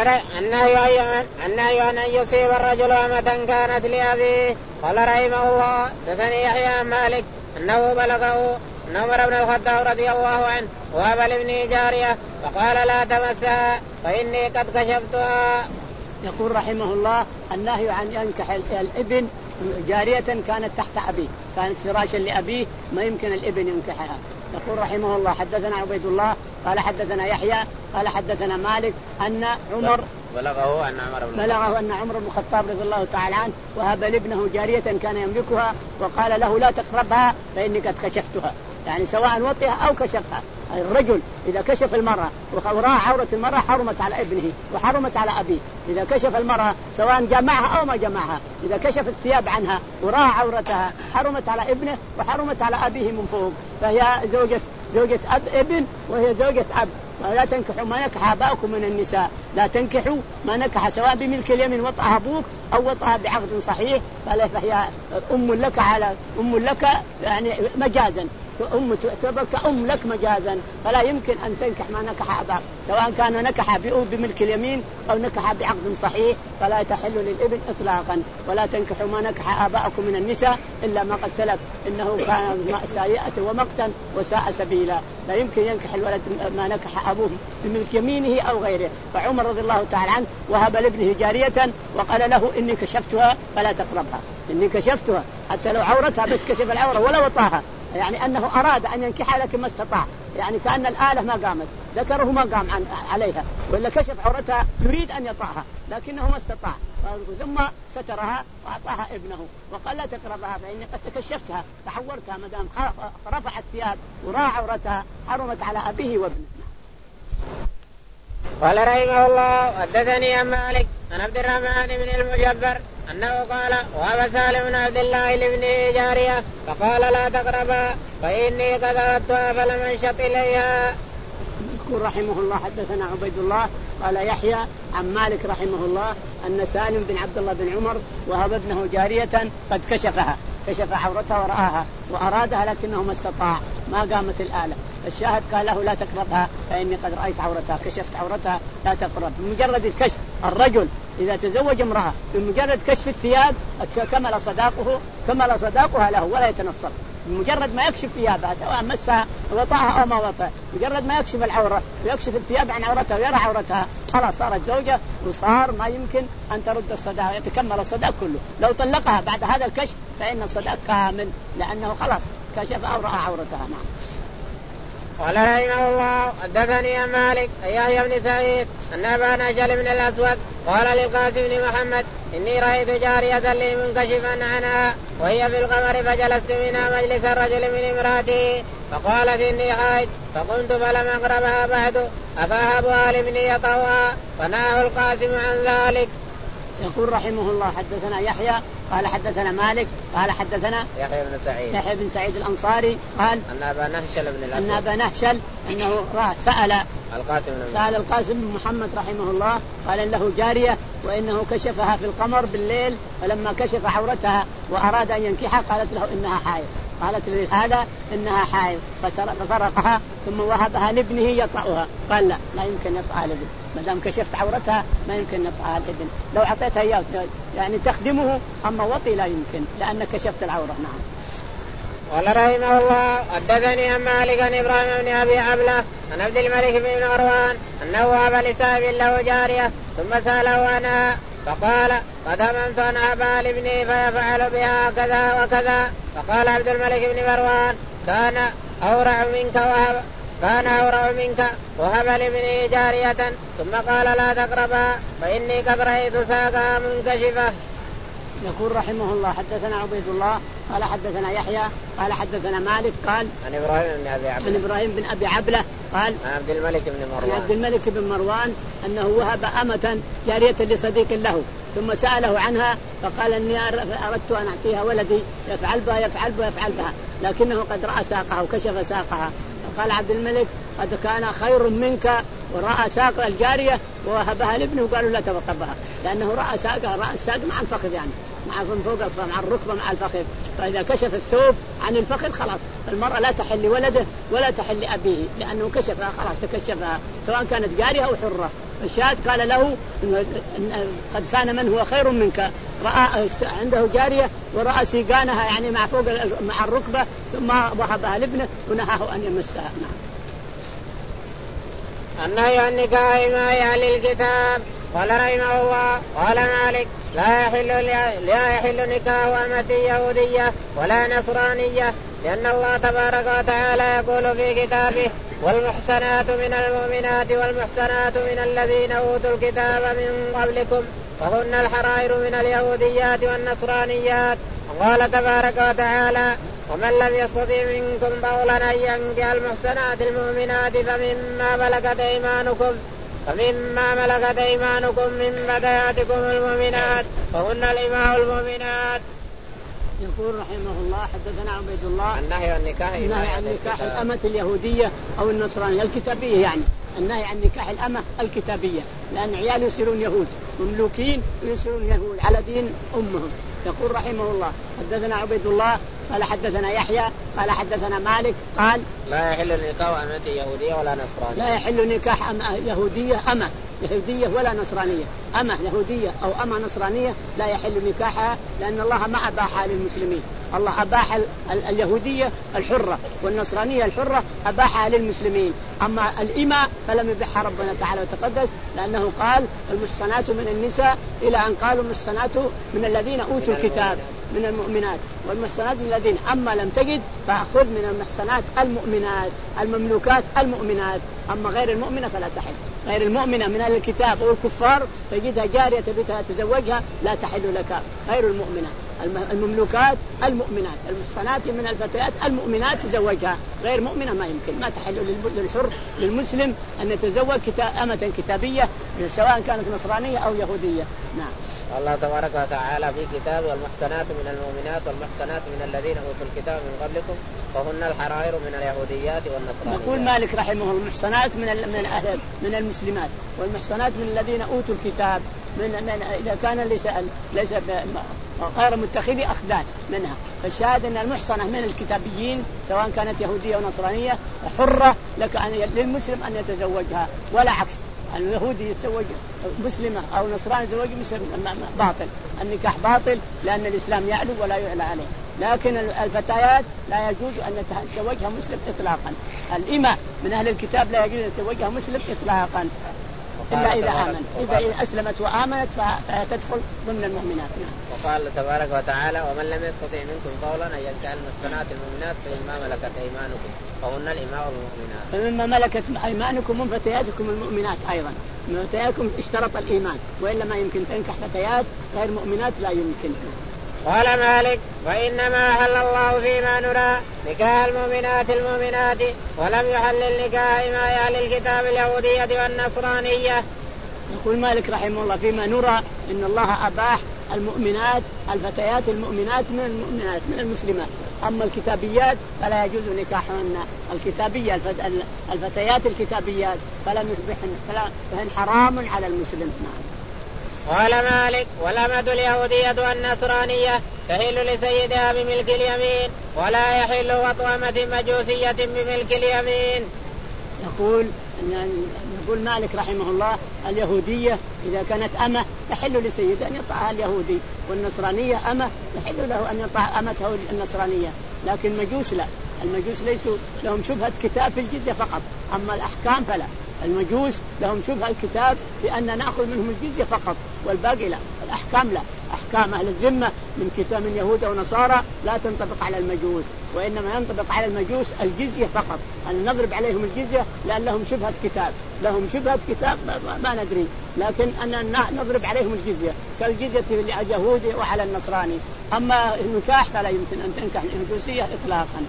النهي أن يصيب الرجل أمة كانت لأبيه. قال رحمه الله دثني يحيى عن مالك أنه بلغه أن عمر بن الخطاب رضي الله عنه وهب لابنه جارية فقال لا تمسها فإني قد كشفتها. يقول رحمه الله النهي عن ينكح الابن جارية كانت تحت أبيه كانت فراشا لأبيه ما يمكن الابن ينكحها. يقول رحمه الله حدثنا عبيد الله قال حدثنا يحيى قال حدثنا مالك أن عمر بلغه أن عمر بن بلغه أن عمر بن الخطاب رضي الله تعالى عنه وهب لابنه جارية كان يملكها وقال له لا تقربها فإني قد كشفتها، يعني سواء وطئها أو كشفها. الرجل إذا كشف المرأة وراء عورة المرأة حرمت على ابنه وحرمت على أبيه، إذا كشف المرأة سواء جمعها أو ما جمعها، إذا كشف الثياب عنها وراء عورتها حرمت على ابنه وحرمت على أبيه من فوق، فهي زوجة زوجة أب ابن وهي زوجة أب. ولا تنكحوا ما نكح آباؤكم من النساء، لا تنكحوا ما نكح سواء بملك اليمين وطأها أبوك أو وطأها بعقد صحيح، فهي أم لك على أم لك يعني مجازا، أم تعتبر كأم لك مجازا، فلا يمكن أن تنكح ما نكح أباك سواء كان نكح بملك اليمين أو نكح بعقد صحيح، فلا تحل للابن إطلاقا. ولا تنكحوا ما نكح آباءكم من النساء إلا ما قد سلف إنه كان سيئة ومقتا وساء سبيلا. لا يمكن ينكح الولد ما نكح أبوه بملك يمينه أو غيره. فعمر رضي الله تعالى عنه وهب لابنه جارية وقال له إني كشفتها فلا تقربها، إني كشفتها حتى لو عورتها بس كشف العورة ولا وطاها، يعني أنه أراد أن ينكحها لكن ما استطاع، يعني كأن الآلة ما قامت ذكره ما قام عن عليها ولا كشف عورتها يريد أن يطاها لكنه ما استطاع، ثم سترها وأعطاها ابنه وقال لا تقربها فإني قد تكشفتها تحورتها مدام رفعت ثياب وراء عورتها حرمت على أبيه وابنه. قال رحمه الله حدثني عن مالك عن عبد الرحمن بن المجبر أنه قال وهب سالم بن عبد الله لابنه جارية فقال لا تقربا فإني قد أردتها فلم انشط إليها. يقول رحمه الله حدثنا عبيد الله قال يحيى عن مالك رحمه الله أن سالم بن عبد الله بن عمر وهب ابنه جارية قد كشفها كشف عورتها ورآها وأرادها لكنه ما استطاع ما قامت الآلة. الشاهد قال له لا تقربها فإني قد رأيت عورتها كشفت عورتها لا تقرب. بمجرد الكشف الرجل إذا تزوج امرأة بمجرد كشف الثياب كمل صداقه كمل صداقها له ولا يتنصل. بمجرد ما يكشف ثيابها سواء مسها وطأها أو ما وطأ مجرد ما يكشف العورة ويكشف الثياب عن عورتها ويرى عورتها خلاص صارت زوجة وصار ما يمكن أن ترد الصداق يتكمل الصداق كله. لو طلقها بعد هذا الكشف فإن الصداق كامل لأنه خلاص كشف أو رأى عورتها. نعم. قال رحمه الله حدثني عن مالك يحيى بن سعيد أن أبا نجل بن الأسود قال للقاسم بن محمد إني رأيت جارية لي منكشفا عنها وهي في القمر فجلست منها مجلس الرجل من امرأته فقالت إني حائض فقمت فلم أقربها بعد أفاهبها لابني يطوها فنهاه القاسم عن ذلك. يقول رحمه الله حدثنا يحيى قال حدثنا مالك قال حدثنا يحيى بن سعيد يحيى بن سعيد الأنصاري قال أن أبا نهشل بن الأسود أن أبا نهشل أنه سأل القاسم بن سأل القاسم بن محمد رحمه الله قال له جارية وإنه كشفها في القمر بالليل فلما كشف عورتها وأراد أن ينكحها قالت له إنها حائض قالت لهذا إنها حائض ففرقها ثم وهبها لابنه يطأها قال لا لا يمكن يطأها لابن ما دام كشفت عورتها ما يمكن يطأها لابن لو أعطيتها إياه يعني تخدمه أما وطي لا يمكن لأنك كشفت العورة. نعم. قال رحمه الله حدثني عن مالك عن إبراهيم بن أبي عبلة عن عبد الملك بن مروان أنه وهب لصاحب له جارية ثم سأله عنها فقال قد هممت أن أهبها لابني فيفعل بها كذا وكذا فقال عبد الملك بن مروان كان أورع منك وهب كان أورع منك وهب لابني جارية ثم قال لا تقربها فإني قد رأيت ساقها منكشفة. يقول رحمه الله حدثنا عبيد الله قال حدثنا يحيى قال حدثنا مالك قال عن إبراهيم بن أبي عبلة عن إبراهيم بن أبي عبلة قال عن عبد الملك بن مروان عن عبد الملك بن مروان أنه وهب أمة جارية لصديق له ثم سأله عنها فقال إني أردت أن أعطيها ولدي يفعل بها يفعل بها يفعل بها لكنه قد رأى ساقها وكشف ساقها فقال عبد الملك قد كان خير منك ورأى ساق الجارية ووهبها لابنه وقالوا لا تقربها لأنه رأى ساقها رأى الساق مع الفخذ يعني مع فوق مع الركبة مع الفخذ فإذا كشف الثوب عن الفخذ خلاص المرأة لا تحل ولده ولا تحل أبيه لأنه كشفها خلاص تكشفها سواء كانت جارية أو حرة. الشاهد قال له قد كان من هو خير منك رأى عنده جارية ورأى سيقانها يعني مع فوق مع الركبة ثم وهبها لابنه ونهاه أن يمسها. نعم. النهي عن نكاح ما يعلي الكتاب. قال رحمه الله قال مالك لا يحل لا يحل نكاح أمة يهودية ولا نصرانية لأن الله تبارك وتعالى يقول في كتابه والمحسنات من المؤمنات والمحسنات من الذين أوتوا الكتاب من قبلكم فهن الحرائر من اليهوديات والنصرانيات. وقال تبارك وتعالى ومن لم يستطع منكم طولا أن ينكح المحسنات المؤمنات فمما ملكت أيمانكم فمما ملكت أيمانكم من بدياتكم المؤمنات فهن الإماء المؤمنات. يقول رحمه الله حدثنا عبيد الله النهي عن نكاح النهي عن نكاح الأمة اليهودية أو النصرانية الكتابية يعني النهي عن نكاح الأمة الكتابية لأن عيال يصيرون يهود مملوكين ويصيرون يهود على دين أمهم. يقول رحمه الله حدثنا عبيد الله قال حدثنا يحيى قال حدثنا مالك قال لا يحل نكاح أمة يهودية ولا نصرانية لا يحل نكاح أمة يهودية أمة يهودية ولا نصرانية أمة يهودية أو أمة نصرانية لا يحل نكاحها لأن الله ما أباحها للمسلمين. الله أباح اليهودية الحرة والنصرانية الحرة أباحها للمسلمين أما الإماء فلم يبحها ربنا تعالى وتقدس لأنه قال المحصنات من النساء إلى أن قالوا المحصنات من الذين أوتوا الكتاب من المؤمنات والمحصنات من الذين أما لم تجد فأخذ من المحصنات المؤمنات المملوكات المؤمنات أما غير المؤمنة فلا تحل. غير المؤمنة من الكتاب والكفار تجدها جارية تبيتها تزوجها لا تحل لك غير المؤمنة المملوكات المؤمنات، المحصنات من الفتيات المؤمنات تزوجها، غير مؤمنة ما يمكن، ما تحل للحر للمسلم أن يتزوج أمة كتابية سواء كانت نصرانية أو يهودية. نعم. الله تبارك وتعالى في كتاب والمحصنات من المؤمنات والمحصنات من الذين أوتوا الكتاب من قبلكم فهن الحرائر من اليهوديات والنصرانيات. يقول مالك رحمه الله المحصنات من من أهل من المسلمات والمحصنات من الذين أوتوا الكتاب من, من إذا كان ليس ليس غير متخذي أخدان منها، فالشاهد أن المحصنة من الكتابيين سواء كانت يهودية ونصرانية حرة لك أن للمسلم أن يتزوجها، ولا عكس، اليهودي يتزوج مسلمة أو نصراني يتزوج مسلم باطل، النكاح باطل لأن الإسلام يعلو ولا يعلى عليه. لكن الفتيات لا يجوز أن يتزوجها مسلم إطلاقا، الإماء من أهل الكتاب لا يجوز أن يتزوجها مسلم إطلاقا إلا إذا آمن، إذا أسلمت وآمنت فتدخل ضمن المؤمنات. وقال تبارك وتعالى ومن لم يستطع منكم قولا أن ينكح المحصنات المؤمنات فمما ملكت أيمانكم فهن الإماء والمؤمنات. فمما ملكت أيمانكم من فتياتكم المؤمنات أيضا، من فتياتكم اشترط الإيمان، وإلا ما يمكن تنكح فتيات غير مؤمنات، لا يمكن. قال مالك فإنما أحل الله فيما نرى نكاح المؤمنات المؤمنات ولم يحلل نكاح إماء أهل الكتاب اليهودية والنصرانية. يقول مالك رحمه الله فيما نرى إن الله أباح المؤمنات الفتيات المؤمنات من المؤمنات من المسلمات، أما الكتابيات فلا يجوز نكاحهن، الكتابية الفتيات الكتابيات فلم يصبحن فهن حرام على المسلم. قال مالك والأمة اليهودية والنصرانية تحل لسيدها بملك اليمين ولا يحل وطأمة مجوسية بملك اليمين. يقول يقول مالك رحمه الله اليهودية إذا كانت أمة تحل لسيدها أن يطأها اليهودي، والنصرانية أمة تحل له أن يطأ أمته النصرانية، لكن المجوس لا، المجوس ليسوا لهم شبهة كتاب في الجزية فقط، أما الأحكام فلا، المجوس لهم شبهة الكتاب بأن نأخذ منهم الجزية فقط والباقي لا، الأحكام لا، أحكام أهل الذمة من كتاب من يهود ونصارى لا تنطبق على المجوس، وإنما ينطبق على المجوس الجزية فقط، أن نضرب عليهم الجزية لأن لهم شبهة كتاب، لهم شبهة كتاب ما, ما ندري، لكن أن نضرب عليهم الجزية كالجزية على اليهود وعلى النصراني. أما النكاح فلا يمكن أن تنكح المجوسية إطلاقا.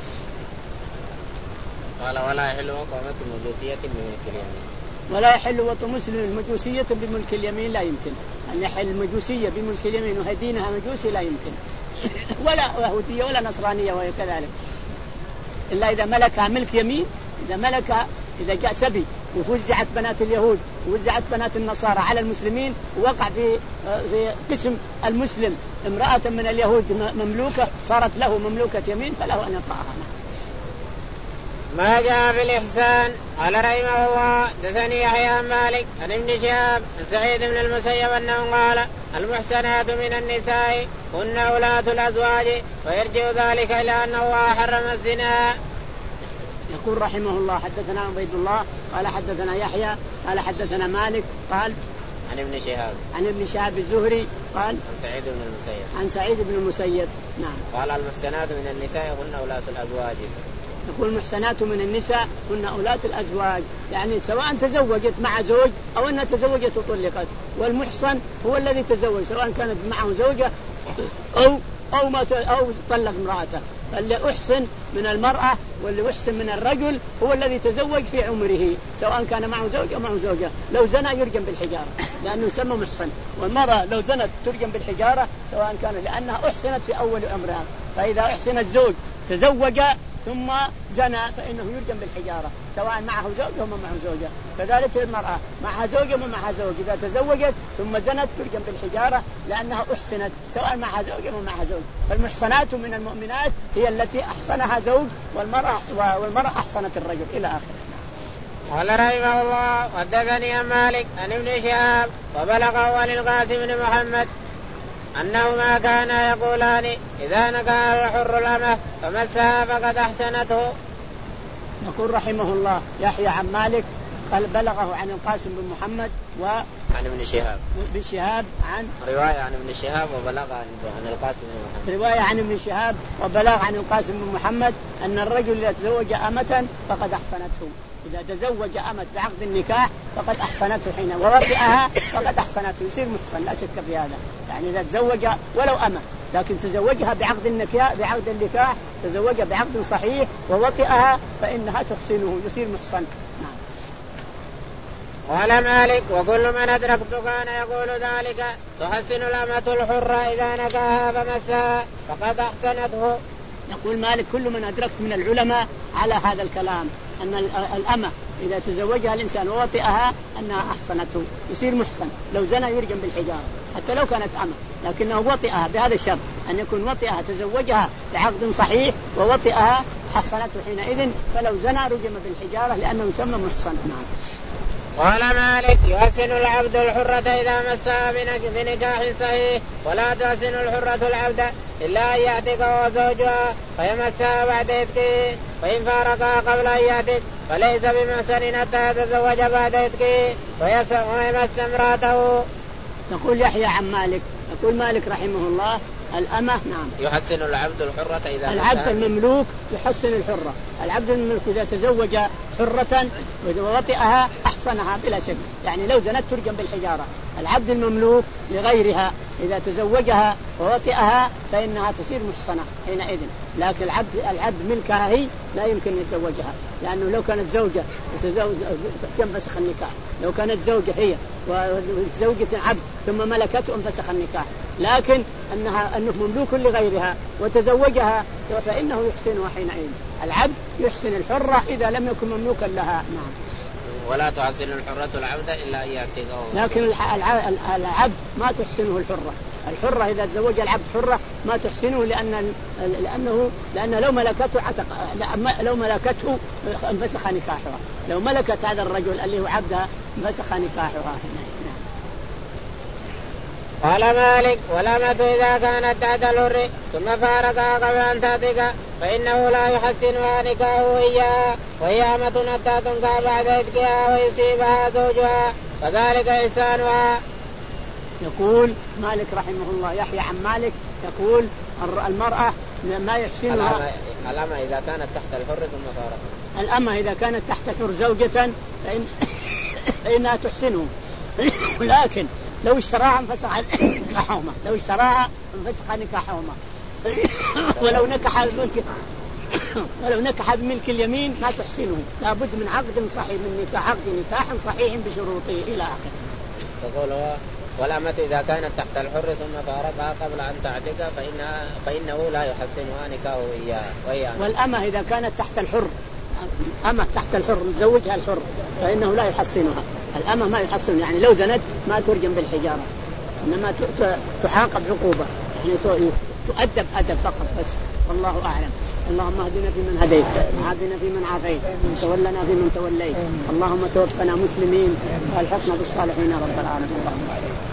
قال ولا يحل وطأمة مجوسية بملك اليمين، ولا يحل وطأ مسلم المجوسية بملك اليمين، لا يمكن أن يحل المجوسية بملك اليمين وهدينها مجوسي، لا يمكن، ولا يهودية ولا نصرانية وهي كذلك، إلا إذا ملكها ملك يمين، إذا ملكها إذا جاء سبي وفزعت بنات اليهود ووزعت بنات النصارى على المسلمين ووقع في في قسم المسلم امرأة من اليهود مملوكة صارت له مملوكة يمين فله أن يطأها. ما جاء في الإحسان. قال رحمه الله دثني يحيى عن مالك عن ابن شهاب عن سعيد بن المسيب أنه قال المحسنات من النساء هن أولاة الأزواج، ويرجع ذلك إلى أن الله حرم الزنا. يقول رحمه الله حدثنا عبيد الله قال حدثنا يحيى قال حدثنا مالك قال عن ابن شهاب عن ابن شهاب الزهري قال عن سعيد بن المسيب عن سعيد بن المسيب. نعم. قال المحسنات من النساء هن أولاة الأزواج. يقول المحسنات من النساء هن أولاة الأزواج، يعني سواء تزوجت مع زوج أو أنها تزوجت وطلقت، والمحصن هو الذي تزوج سواء كانت معه زوجة أو أو ما أو طلق امرأته، فاللي أحسن من المرأة واللي أحسن من الرجل هو الذي تزوج في عمره سواء كان معه زوجة أو معه زوجة، لو زنى يرجم بالحجارة لأنه يسمى محصن، والمرأة لو زنت ترجم بالحجارة سواء كان لأنها أحسنت في أول عمرها، فإذا أحسن الزوج تزوج ثم زنى فإنه يرجم بالحجارة سواء معه زوجة أو معه زوجة، كذلك المرأة معها زوجة وما معها زوج إذا تزوجت ثم زنت ترجم بالحجارة لأنها أحسنت سواء معها زوجة أو معها زوج. فالمحصنات من المؤمنات هي التي أحسنها زوج والمرأة والمرأة أحسنت الرجل إلى آخره. قال رحمه الله حدثني عن مالك عن ابن شهاب وبلغه عن القاسم بن محمد أنهما كانا يقولان إذا نكح الحر الأمة فمسها فقد أحسنته. يقول رحمه الله يحيى عن مالك قال بلغه عن القاسم بن محمد و عن ابن شهاب ابن شهاب عن رواية عن ابن شهاب وبلغ عن القاسم بن محمد رواية عن ابن شهاب وبلغ عن القاسم بن محمد أن الرجل إذا تزوج أمة فقد أحسنته، إذا تزوج أمة بعقد النكاح فقد أحصنته حين ووطئها فقد أحصنته، يصير محصن لا شك في هذا. يعني إذا تزوج ولو أمة لكن تزوجها بعقد النكاح بعقد النكاح تزوجها بعقد صحيح ووطئها فإنها تحصنه، يصير محصن. نعم. قال مالك وكل من أدركت كان يقول ذلك تحسن الأمة الحرة إذا نكاها فمسها فقد أحسنته. يقول مالك كل من أدركت من العلماء على هذا الكلام أن الأمة إذا تزوجها الإنسان ووطئها أنها أحسنته، يصير محسن، لو زنى يرجم بالحجارة حتى لو كانت أمة، لكنه وطئها بهذا الشرط أن يكون وطئها تزوجها بعقد صحيح ووطئها حصنته حينئذ، فلو زنى رجم بالحجارة لأنه يسمى محسن. نعم. قال مالك يحسن العبد الحرة إذا مسها بنكاح صحيح ولا تحسن الحرة العبد إلا أن يعتق وزوجها فيمسها بعد إتقه، فإن فارقها قبل أن يعتق فليس بمحسن حتى يتزوج بعد إتقه ويمس امرأته. يقول يحيى عن مالك يقول مالك رحمه الله الأمة نعم يحسن العبد الحرة إذا العبد المملوك يحسن الحرة، العبد المملوك إذا تزوج حرة ووطئها أحصنها بلا شك، يعني لو زنت ترجم بالحجارة. العبد المملوك لغيرها إذا تزوجها ووطئها فإنها تصير محصنة حينئذ، لكن العبد العبد ملكها هي لا يمكن يتزوجها، لأنه لو كانت زوجة وتزوج تنفسخ النكاح، لو كانت زوجة هي وزوجة عبد ثم ملكته انفسخ النكاح، لكن أنها أنه مملوك لغيرها وتزوجها فإنه يحسنها حينئذ. العبد يحسن الحرة إذا لم يكن مملوكا لها. نعم. ولا تحسن الحرة العبد إلا أن يعتقه، لكن العبد ما تحسنه الحرة. الحرة إذا تزوج العبد حرة ما تحسنه لأن لأنه لأن لو ملكته عتق لو ملكته انفسخ نكاحها، لو ملكت هذا الرجل اللي هو عبدها انفسخ نكاحها. قال مالك والأمة إذا كانت تحت الحر ثم فارقها قبل أن تعتق فإنه لا يحسنها نكاحه إياها، وهي أمة حتى تنكح بعد إتقها ويصيبها زوجها فذلك إحسانها. يقول مالك رحمه الله يحيى عن مالك يقول المرأة ما يحسنها الأمة إذا كانت تحت الحر ثم فارقها، الأمة إذا كانت تحت الحر زوجة فإن فإنها تحسنه، لكن لو اشتراها انفسخ نكاحهما، لو اشتراها انفسخ نكاحهما ولو نكح الملك ولو نكح بملك اليمين ما تحسنه، لابد من عقد صحيح من نكاح عقد نكاح صحيح بشروطه إلى آخره. تقول والأمة إذا كانت تحت الحر ثم فارقها قبل أن تعتق فإنها فإنه لا يحسنها نكاحه إياها، وهي والأمة إذا كانت تحت الحر أمة تحت الحر متزوجها الحر فإنه لا يحسنها، الأمة ما يحسن، يعني لو زنت ما ترجم بالحجارة إنما تعاقب عقوبة، يعني تؤدب أدب فقط بس، والله أعلم. اللهم اهدنا فيمن هديت وعافنا فيمن عافيت وتولنا فيمن توليت، اللهم توفنا مسلمين والحقنا بالصالحين رب العالمين.